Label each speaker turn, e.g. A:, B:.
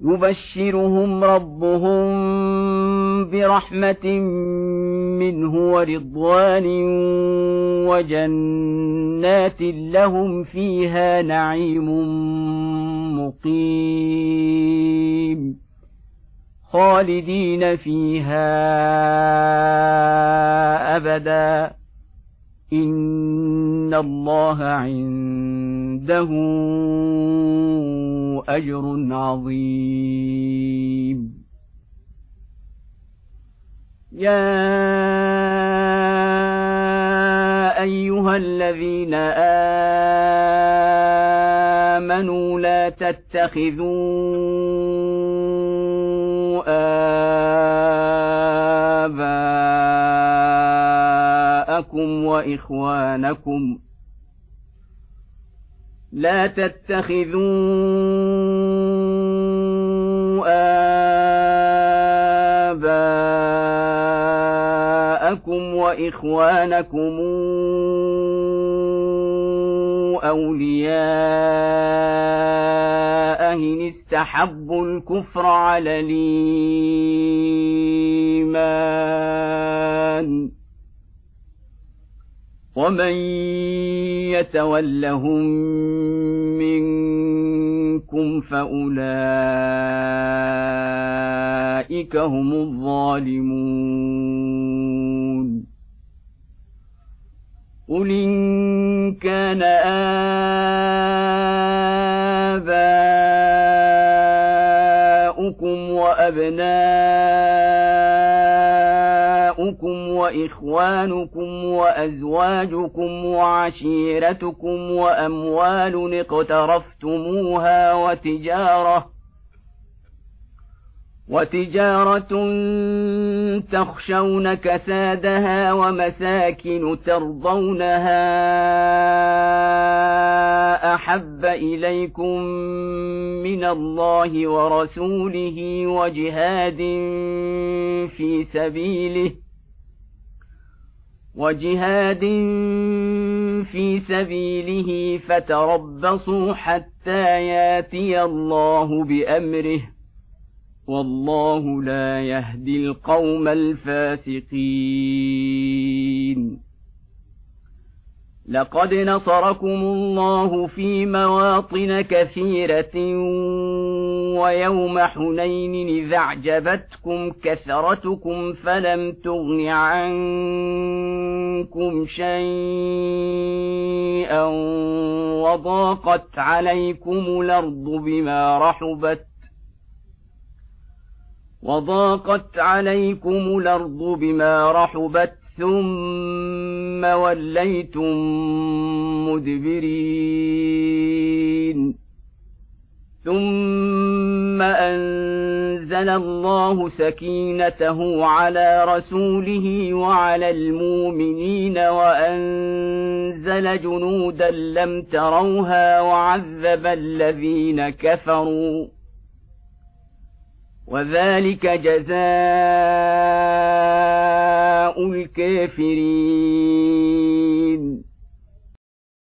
A: يبشرهم ربهم برحمة منه ورضوان وجنات لهم فيها نعيم مقيم خالدين فيها أبدا إن الله عنده أجر عظيم. يا أيها الذين آمنوا لا تتخذوا آباءكم وإخوانكم أولياء إن استحبوا الكفر على الإيمان ومن يتولهم منكم فأولئك هم الظالمون. قل إن كان آباؤكم وأبناؤكم وإخوانكم وأزواجكم وعشيرتكم وأموال اقترفتموها وتجارة تخشون كسادها ومساكن ترضونها أحب إليكم من الله ورسوله وجهاد في سبيله فتربصوا حتى ياتي الله بأمره والله لا يهدي القوم الفاسقين. لقد نصركم الله في مواطن كثيرة ويوم حنين إذ أعجبتكم كثرتكم فلم تغن عنكم شيئا وضاقت عليكم الأرض بما رحبت ثم وليتم مدبرين. ثم أنزل الله سكينته على رسوله وعلى المؤمنين وأنزل جنودا لم تروها وعذب الذين كفروا وذلك جزاء الكافرين.